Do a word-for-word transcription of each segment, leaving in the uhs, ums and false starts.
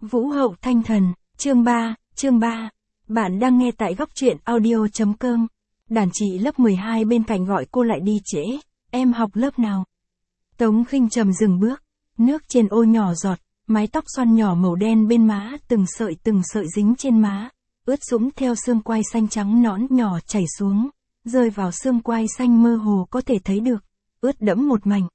Vũ hậu thanh thần, chương ba, chương ba. Bạn đang nghe tại góc truyện audio.com. Đàn chị lớp mười hai bên cạnh gọi cô lại đi trễ. Em học lớp nào? Tống Khinh Trầm dừng bước. Nước trên ô nhỏ giọt, mái tóc xoăn nhỏ màu đen bên má từng sợi từng sợi dính trên má. Ướt sũng theo xương quai xanh trắng nõn nhỏ chảy xuống. Rơi vào xương quai xanh mơ hồ có thể thấy được. Ướt đẫm một mảnh.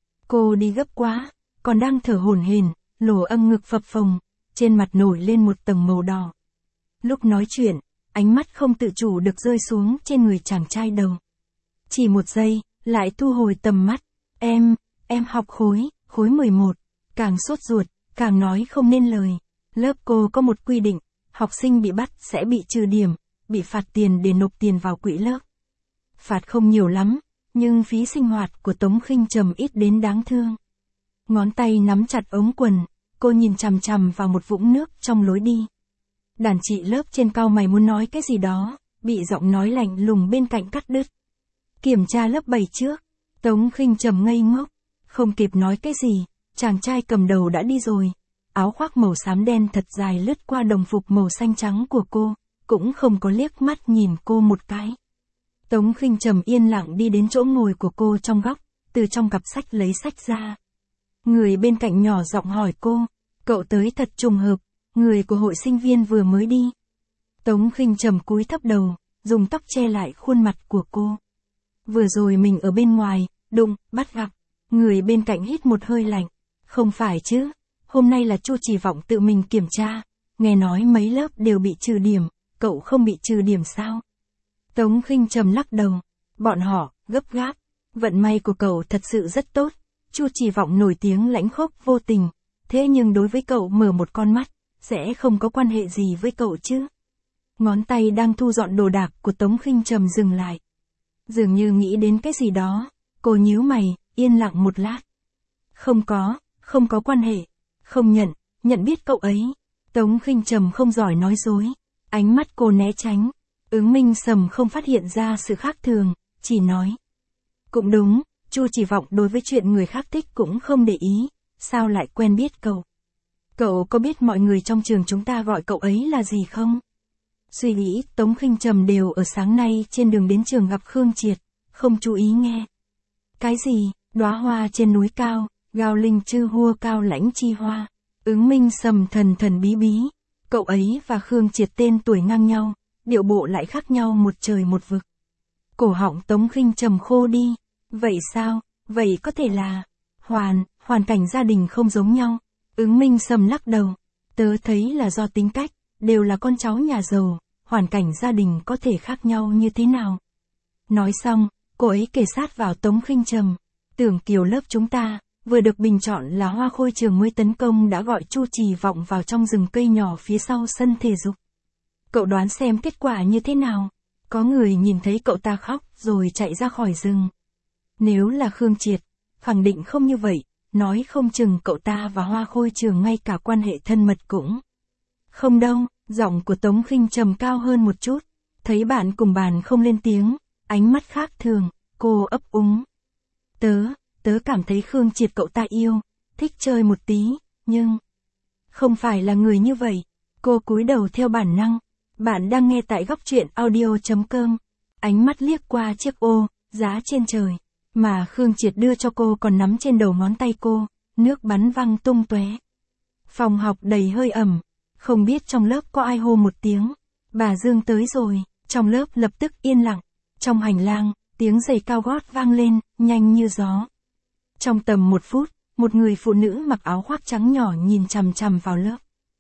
Cô đi gấp quá, còn đang thở hổn hển, lỗ âm ngực phập phồng. Trên mặt nổi lên một tầng màu đỏ. Lúc nói chuyện, ánh mắt không tự chủ được rơi xuống trên người chàng trai đầu. Chỉ một giây, lại thu hồi tầm mắt. Em, em học khối, khối mười một. Càng sốt ruột, càng nói không nên lời. Lớp cô có một quy định, học sinh bị bắt sẽ bị trừ điểm, bị phạt tiền để nộp tiền vào quỹ lớp. Phạt không nhiều lắm, nhưng phí sinh hoạt của Tống Khinh Trầm ít đến đáng thương. Ngón tay nắm chặt ống quần. Cô nhìn chằm chằm vào một vũng nước trong lối đi. Đàn chị lớp trên cau mày muốn nói cái gì đó, bị giọng nói lạnh lùng bên cạnh cắt đứt. Kiểm tra lớp bảy trước. Tống Khinh Trầm ngây ngốc, không kịp nói cái gì, chàng trai cầm đầu đã đi rồi. Áo khoác màu xám đen thật dài lướt qua đồng phục màu xanh trắng của cô, cũng không có liếc mắt nhìn cô một cái. Tống Khinh Trầm yên lặng đi đến chỗ ngồi của cô trong góc, từ trong cặp sách lấy sách ra. Người bên cạnh nhỏ giọng hỏi cô, cậu tới thật trùng hợp, người của hội sinh viên vừa mới đi. Tống Khinh Trầm cúi thấp đầu, dùng tóc che lại khuôn mặt của cô. Vừa rồi mình ở bên ngoài, đụng, bắt gặp. Người bên cạnh hít một hơi lạnh. Không phải chứ, hôm nay là Chu Chỉ Vọng tự mình kiểm tra, nghe nói mấy lớp đều bị trừ điểm, cậu không bị trừ điểm sao? Tống Khinh Trầm lắc đầu, bọn họ, gấp gáp, vận may của cậu thật sự rất tốt. Chu Chỉ Vọng nổi tiếng lãnh khốc vô tình, thế nhưng đối với cậu mở một con mắt, sẽ không có quan hệ gì với cậu chứ. Ngón tay đang thu dọn đồ đạc của Tống Khinh Trầm dừng lại. Dường như nghĩ đến cái gì đó, cô nhíu mày, yên lặng một lát. Không có, không có quan hệ, không nhận, nhận biết cậu ấy. Tống Khinh Trầm không giỏi nói dối, ánh mắt cô né tránh. Ứng Minh Sầm không phát hiện ra sự khác thường, chỉ nói. Cũng đúng. Chu Chỉ Vọng đối với chuyện người khác thích cũng không để ý, sao lại quen biết cậu? Cậu có biết mọi người trong trường chúng ta gọi cậu ấy là gì không? Suy nghĩ Tống Khinh Trầm đều ở sáng nay trên đường đến trường gặp Khương Triệt, không chú ý nghe. Cái gì, đóa hoa trên núi cao, gao linh chư hua cao lãnh chi hoa. Ứng Minh Sầm thần thần bí bí, cậu ấy và Khương Triệt tên tuổi ngang nhau, điệu bộ lại khác nhau một trời một vực. Cổ họng Tống Khinh Trầm khô đi. Vậy sao, vậy có thể là, hoàn, hoàn cảnh gia đình không giống nhau. Ứng Minh Sầm lắc đầu, tớ thấy là do tính cách, đều là con cháu nhà giàu, hoàn cảnh gia đình có thể khác nhau như thế nào. Nói xong, cô ấy kề sát vào Tống Khinh Trầm, Tưởng Kiều lớp chúng ta, vừa được bình chọn là hoa khôi trường mới tấn công đã gọi Chu Chỉ Vọng vào trong rừng cây nhỏ phía sau sân thể dục. Cậu đoán xem kết quả như thế nào, có người nhìn thấy cậu ta khóc rồi chạy ra khỏi rừng. Nếu là Khương Triệt, khẳng định không như vậy, nói không chừng cậu ta và hoa khôi trường ngay cả quan hệ thân mật cũng. Không đâu, giọng của Tống Khinh Trầm cao hơn một chút, thấy bạn cùng bàn không lên tiếng, ánh mắt khác thường, cô ấp úng. Tớ, tớ cảm thấy Khương Triệt cậu ta yêu, thích chơi một tí, nhưng không phải là người như vậy. Cô cúi đầu theo bản năng. Bạn đang nghe tại góc truyện audio.com. Ánh mắt liếc qua chiếc ô, giá trên trời. Mà Khương Triệt đưa cho cô còn nắm trên đầu ngón tay cô, nước bắn văng tung tóe. Phòng học đầy hơi ẩm, không biết trong lớp có ai hô một tiếng. Bà Dương tới rồi, trong lớp lập tức yên lặng. Trong hành lang, tiếng giày cao gót vang lên, nhanh như gió. Trong tầm một phút, một người phụ nữ mặc áo khoác trắng nhỏ nhìn chằm chằm vào lớp.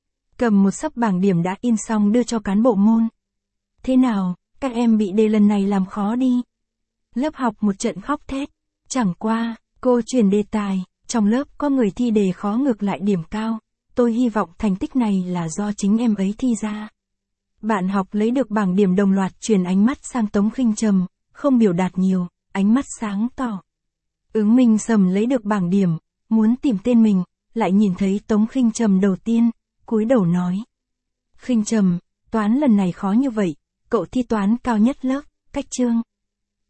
Cầm một xấp bảng điểm đã in xong đưa cho cán bộ môn. Thế nào, các em bị đề lần này làm khó đi. Lớp học một trận khóc thét. Chẳng qua, cô chuyển đề tài, trong lớp có người thi đề khó ngược lại điểm cao. Tôi hy vọng thành tích này là do chính em ấy thi ra. Bạn học lấy được bảng điểm đồng loạt chuyển ánh mắt sang Tống Khinh Trầm, không biểu đạt nhiều, ánh mắt sáng tỏ. Ứng Minh Sầm lấy được bảng điểm, muốn tìm tên mình, lại nhìn thấy Tống Khinh Trầm đầu tiên, cúi đầu nói. Khinh Trầm, toán lần này khó như vậy, cậu thi toán cao nhất lớp, cách chương.